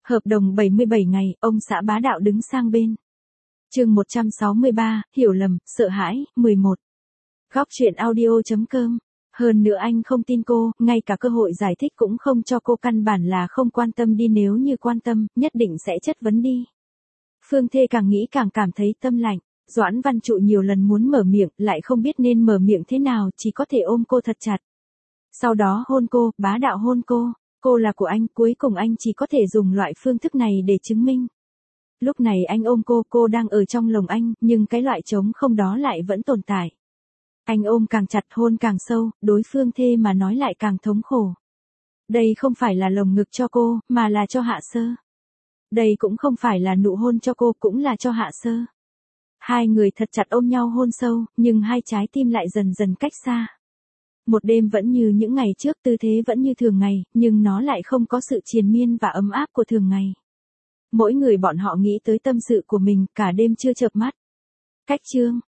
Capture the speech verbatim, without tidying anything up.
Hợp đồng bảy mươi bảy ngày, ông xã bá đạo đứng sang bên. Chương một trăm sáu mươi ba, hiểu lầm, sợ hãi, mười một. Góc truyện audio chấm com. Hơn nữa anh không tin cô, ngay cả cơ hội giải thích cũng không cho cô, căn bản là không quan tâm đi, nếu như quan tâm, nhất định sẽ chất vấn đi. Phương Thê càng nghĩ càng cảm thấy tâm lạnh. Doãn Văn Trụ nhiều lần muốn mở miệng, lại không biết nên mở miệng thế nào, chỉ có thể ôm cô thật chặt. Sau đó hôn cô, bá đạo hôn cô. Cô là của anh, cuối cùng anh chỉ có thể dùng loại phương thức này để chứng minh. Lúc này anh ôm cô, cô đang ở trong lòng anh, nhưng cái loại trống không đó lại vẫn tồn tại. Anh ôm càng chặt, hôn càng sâu, đối phương Thê mà nói lại càng thống khổ. Đây không phải là lồng ngực cho cô, mà là cho Hạ Sơ. Đây cũng không phải là nụ hôn cho cô, cũng là cho Hạ Sơ. Hai người thật chặt ôm nhau hôn sâu, nhưng hai trái tim lại dần dần cách xa. Một đêm vẫn như những ngày trước, tư thế vẫn như thường ngày, nhưng nó lại không có sự triền miên và ấm áp của thường ngày. Mỗi người bọn họ nghĩ tới tâm sự của mình, cả đêm chưa chợp mắt. Cách chương,